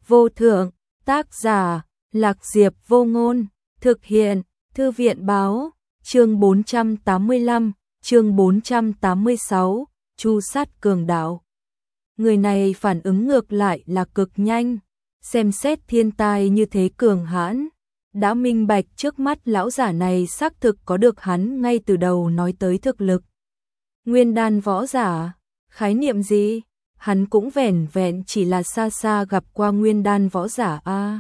vô thượng, tác giả, Lạc Diệp Vô Ngôn, thực hiện, Thư viện báo, chương 485, chương 486, Chu sát cường đạo. Người này phản ứng ngược lại là cực nhanh, xem xét thiên tai như thế cường hãn, đã minh bạch trước mắt lão giả này xác thực có được hắn ngay từ đầu nói tới thực lực. Nguyên đan võ giả, khái niệm gì? Hắn cũng vẻn vẹn chỉ là xa xa gặp qua nguyên đan võ giả a.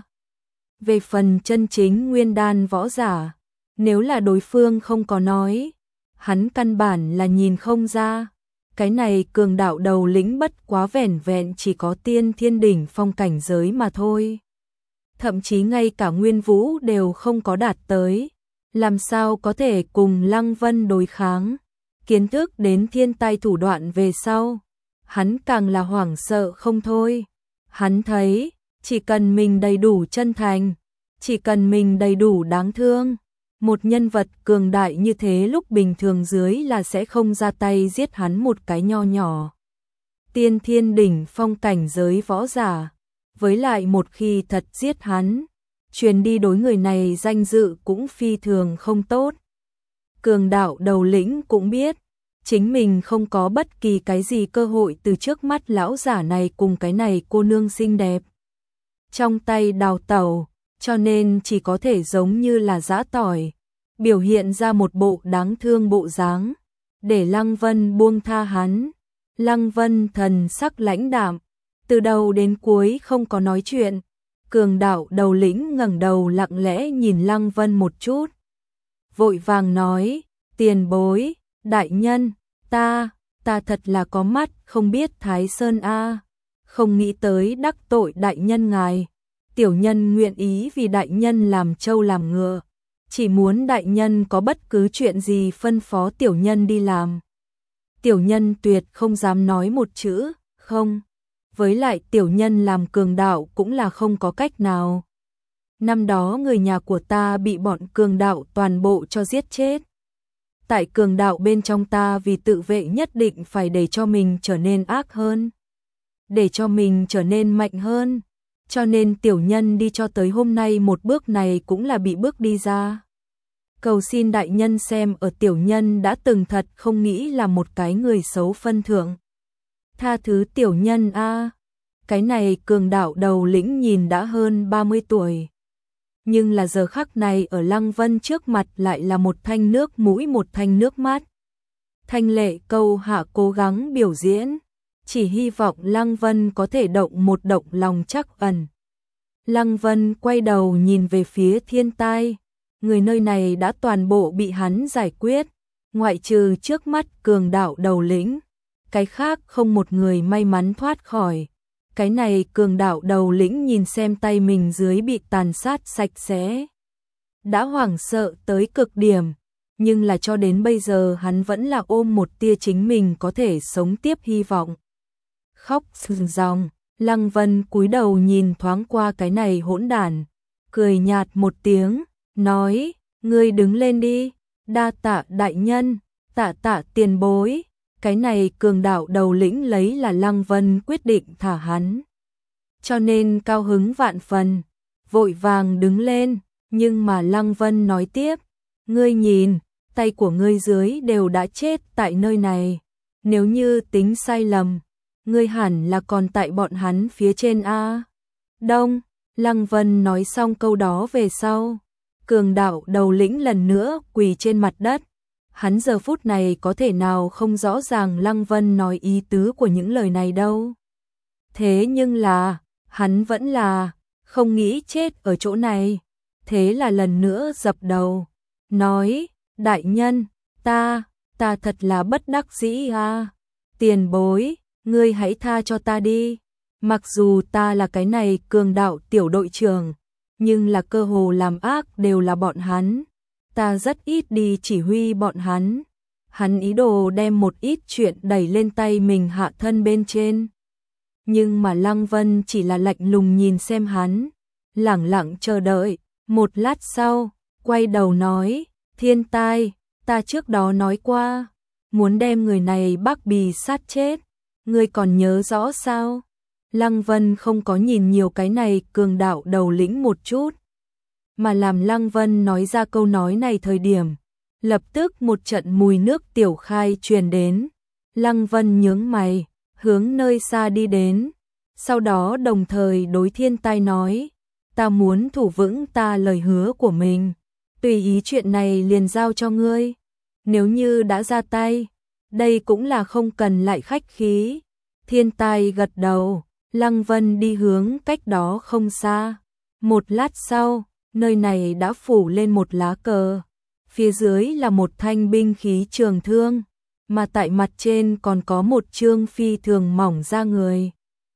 Về phần chân chính nguyên đan võ giả, nếu là đối phương không có nói, hắn căn bản là nhìn không ra. Cái này cường đạo đầu lĩnh bất quá vẻn vẹn chỉ có tiên thiên đỉnh phong cảnh giới mà thôi. Thậm chí ngay cả nguyên vũ đều không có đạt tới, làm sao có thể cùng Lăng Vân đối kháng. Kiến thức đến thiên tai thủ đoạn về sau, hắn càng là hoảng sợ không thôi. Hắn thấy, chỉ cần mình đầy đủ chân thành, chỉ cần mình đầy đủ đáng thương, một nhân vật cường đại như thế lúc bình thường dưới là sẽ không ra tay giết hắn một cái nho nhỏ. Tiên thiên đỉnh phong cảnh giới võ giả, với lại một khi thật giết hắn, truyền đi đối người này danh dự cũng phi thường không tốt. Cường đạo đầu lĩnh cũng biết, chính mình không có bất kỳ cái gì cơ hội từ trước mắt lão giả này cùng cái này cô nương xinh đẹp trong tay đào tẩu, cho nên chỉ có thể giống như là giã tỏi, biểu hiện ra một bộ đáng thương bộ dáng, để Lăng Vân buông tha hắn. Lăng Vân thần sắc lãnh đạm, từ đầu đến cuối không có nói chuyện. Cường đạo đầu lĩnh ngẩng đầu lặng lẽ nhìn Lăng Vân một chút, vội vàng nói, tiền bối, đại nhân, ta thật là có mắt không biết Thái Sơn a, không nghĩ tới đắc tội đại nhân ngài. Tiểu nhân nguyện ý vì đại nhân làm trâu làm ngựa, chỉ muốn đại nhân có bất cứ chuyện gì phân phó tiểu nhân đi làm. Tiểu nhân tuyệt không dám nói một chữ, không. Với lại tiểu nhân làm cường đạo cũng là không có cách nào. Năm đó người nhà của ta bị bọn cường đạo toàn bộ cho giết chết. Tại cường đạo bên trong ta vì tự vệ nhất định phải để cho mình trở nên ác hơn, để cho mình trở nên mạnh hơn. Cho nên tiểu nhân đi cho tới hôm nay một bước này cũng là bị bước đi ra. Cầu xin đại nhân xem ở tiểu nhân đã từng thật không nghĩ là một cái người xấu phân thượng. Tha thứ tiểu nhân a. Cái này cường đạo đầu lĩnh nhìn đã hơn 30 tuổi. Nhưng là giờ khắc này ở Lăng Vân trước mặt lại là một thanh nước mũi một thanh nước mắt. Thanh lệ câu hạ cố gắng biểu diễn, chỉ hy vọng Lăng Vân có thể động một động lòng trắc ẩn. Lăng Vân quay đầu nhìn về phía thiên tai, người nơi này đã toàn bộ bị hắn giải quyết, ngoại trừ trước mắt cường đạo đầu lĩnh, cái khác không một người may mắn thoát khỏi. Cái này cường đạo đầu lĩnh nhìn xem tay mình dưới bị tàn sát sạch sẽ, đã hoảng sợ tới cực điểm, nhưng là cho đến bây giờ hắn vẫn là ôm một tia chính mình có thể sống tiếp hy vọng. Khóc sưng ròng, Lăng Vân cúi đầu nhìn thoáng qua cái này hỗn đản, cười nhạt một tiếng, nói, ngươi đứng lên đi, đa tạ đại nhân, tạ tiền bối. Cái này cường đạo đầu lĩnh lấy là Lăng Vân quyết định thả hắn, cho nên cao hứng vạn phần, vội vàng đứng lên, nhưng mà Lăng Vân nói tiếp, ngươi nhìn, tay của ngươi dưới đều đã chết tại nơi này, nếu như tính sai lầm, ngươi hẳn là còn tại bọn hắn phía trên a. Đông, Lăng Vân nói xong câu đó về sau, cường đạo đầu lĩnh lần nữa quỳ trên mặt đất. Hắn giờ phút này có thể nào không rõ ràng Lăng Vân nói ý tứ của những lời này đâu. Thế nhưng là, hắn vẫn là không nghĩ chết ở chỗ này. Thế là lần nữa dập đầu, nói, đại nhân, ta thật là bất đắc dĩ a. Tiền bối, ngươi hãy tha cho ta đi. Mặc dù ta là cái này cường đạo tiểu đội trưởng, nhưng là cơ hồ làm ác đều là bọn hắn. Ta rất ít đi chỉ huy bọn hắn. Hắn ý đồ đem một ít chuyện đẩy lên tay mình hạ thân bên trên. Nhưng mà Lăng Vân chỉ là lạnh lùng nhìn xem hắn, lẳng lặng chờ đợi. Một lát sau, quay đầu nói, thiên tai, ta trước đó nói qua, muốn đem người này Bắc Bì sát chết. Ngươi còn nhớ rõ sao? Lăng Vân không có nhìn nhiều cái này cường đạo đầu lĩnh một chút, mà làm Lăng Vân nói ra câu nói này thời điểm, lập tức một trận mùi nước tiểu khai truyền đến. Lăng Vân nhướng mày, hướng nơi xa đi đến, sau đó đồng thời đối Thiên Tai nói, ta muốn thủ vững ta lời hứa của mình, tùy ý chuyện này liền giao cho ngươi, nếu như đã ra tay, đây cũng là không cần lại khách khí. Thiên Tai gật đầu, Lăng Vân đi hướng cách đó không xa. Một lát sau, nơi này đã phủ lên một lá cờ, phía dưới là một thanh binh khí trường thương, mà tại mặt trên còn có một chương phi thường mỏng da người.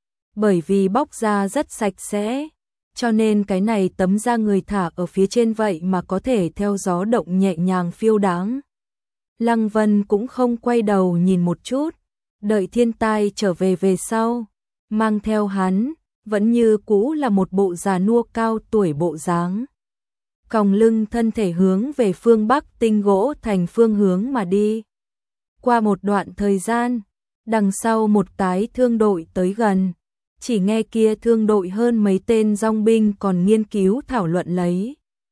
Bởi vì bóc da rất sạch sẽ, cho nên cái này tấm da người thả ở phía trên vậy mà có thể theo gió động nhẹ nhàng phiêu đáng. Lăng Vân cũng không quay đầu nhìn một chút, đợi Thiên Tai trở về sau, mang theo hắn, vẫn như cũ là một bộ già nua cao tuổi bộ dáng. Còng lưng thân thể hướng về phương Bắc Tinh Gỗ Thành phương hướng mà đi. Qua một đoạn thời gian, đằng sau một cái thương đội tới gần, chỉ nghe kia thương đội hơn mấy tên dòng binh còn nghiên cứu thảo luận lấy.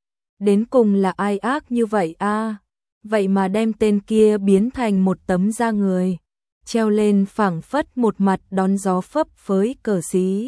Đến cùng là ai ác như vậy a? Vậy mà đem tên kia biến thành một tấm da người, treo lên phảng phất một mặt đón gió phấp phới cờ xí.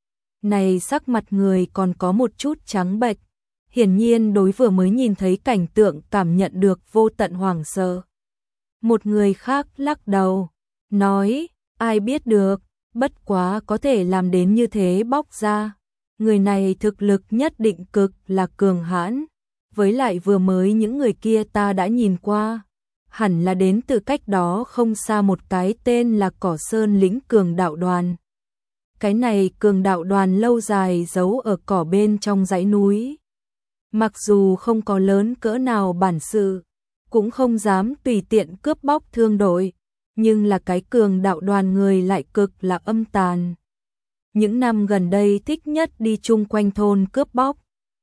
Này sắc mặt người còn có một chút trắng bệch, hiển nhiên đối vừa mới nhìn thấy cảnh tượng cảm nhận được vô tận hoảng sợ. Một người khác lắc đầu, nói, ai biết được, bất quá có thể làm đến như thế bóc ra. Người này thực lực nhất định cực là cường hãn, với lại vừa mới những người kia ta đã nhìn qua, hẳn là đến từ cách đó không xa một cái tên là Cỏ Sơn lĩnh cường đạo đoàn. Cái này cường đạo đoàn lâu dài giấu ở cỏ bên trong dãy núi. Mặc dù không có lớn cỡ nào bản sự, cũng không dám tùy tiện cướp bóc thương đội, nhưng là cái cường đạo đoàn người lại cực là âm tàn. Những năm gần đây thích nhất đi chung quanh thôn cướp bóc,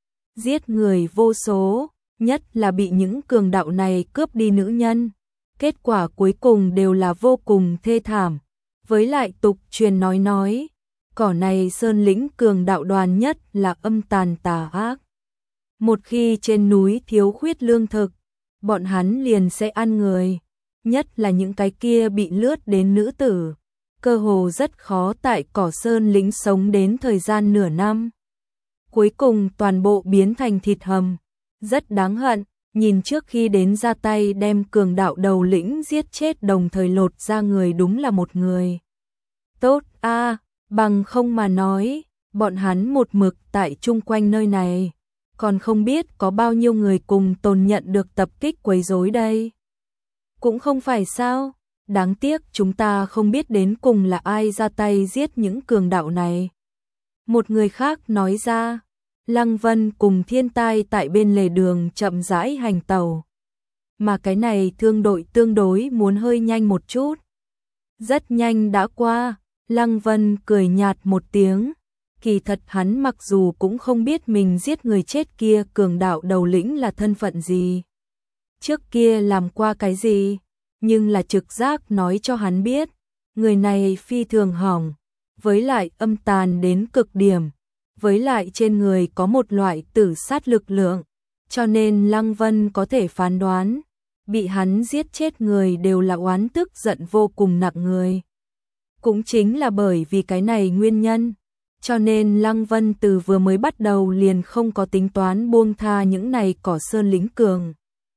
giết người vô số, nhất là bị những cường đạo này cướp đi nữ nhân. Kết quả cuối cùng đều là vô cùng thê thảm. Với lại tục truyền nói, cỏ này sơn lĩnh cường đạo đoàn nhất là âm tàn tà ác. Một khi trên núi thiếu khuyết lương thực, bọn hắn liền sẽ ăn người, nhất là những cái kia bị lướt đến nữ tử, cơ hồ rất khó tại Cỏ Sơn lĩnh sống đến thời gian nửa năm. Cuối cùng toàn bộ biến thành thịt hầm, rất đáng hận, nhìn trước khi đến ra tay đem cường đạo đầu lĩnh giết chết đồng thời lột ra người đúng là một người. Tốt a, bằng không mà nói, bọn hắn một mực tại chung quanh nơi này, còn không biết có bao nhiêu người cùng tồn nhận được tập kích quấy rối đây. Cũng không phải sao, đáng tiếc chúng ta không biết đến cùng là ai ra tay giết những cường đạo này. Một người khác nói ra. Lăng Vân cùng Thiên Tai tại bên lề đường chậm rãi hành tàu. Mà cái này thương đội tương đối muốn hơi nhanh một chút. Rất nhanh đã qua, Lăng Vân cười nhạt một tiếng. Kỳ thật hắn mặc dù cũng không biết mình giết người chết kia cường đạo đầu lĩnh là thân phận gì, trước kia làm qua cái gì, nhưng là trực giác nói cho hắn biết, người này phi thường hỏng, với lại âm tàn đến cực điểm. Với lại trên người có một loại tử sát lực lượng, cho nên Lăng Vân có thể phán đoán, bị hắn giết chết người đều là oán tức giận vô cùng nặng người. Cũng chính là bởi vì cái này nguyên nhân, cho nên Lăng Vân từ vừa mới bắt đầu liền không có tính toán buông tha những này Cỏ Sơn lĩnh cường.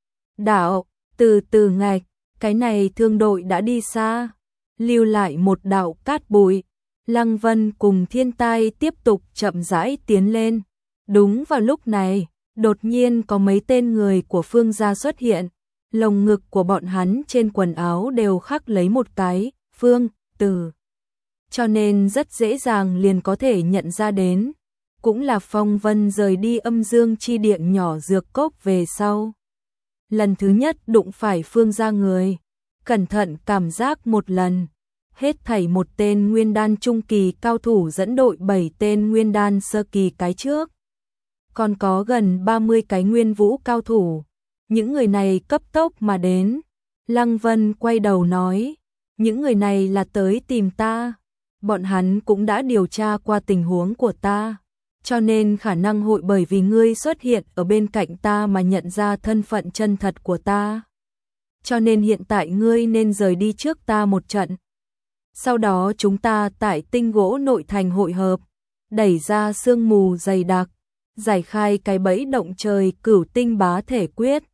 Đạo, từ từ ngạch, cái này thương đội đã đi xa, lưu lại một đạo cát bụi. Lăng Vân cùng Thiên Tai tiếp tục chậm rãi tiến lên. Đúng vào lúc này, đột nhiên có mấy tên người của Phương gia xuất hiện. Lồng ngực của bọn hắn trên quần áo đều khắc lấy một cái Phương từ, cho nên rất dễ dàng liền có thể nhận ra đến. Cũng là Phong Vân rời đi âm dương chi điện nhỏ dược cốc về sau. Lần thứ nhất đụng phải Phương gia người, cẩn thận cảm giác một lần. Hết thảy một tên nguyên đan trung kỳ cao thủ dẫn đội 7 tên nguyên đan sơ kỳ cái trước. Còn có gần 30 cái nguyên vũ cao thủ. Những người này cấp tốc mà đến. Lăng Vân quay đầu nói, những người này là tới tìm ta. bọn hắn cũng đã điều tra qua tình huống của ta, cho nên khả năng hội bởi vì ngươi xuất hiện ở bên cạnh ta mà nhận ra thân phận chân thật của ta. Cho nên hiện tại ngươi nên rời đi trước ta một trận. Sau đó chúng ta tại tinh gỗ nội thành hội hợp, đẩy ra sương mù dày đặc, giải khai cái bẫy động trời cửu tinh bá thể quyết,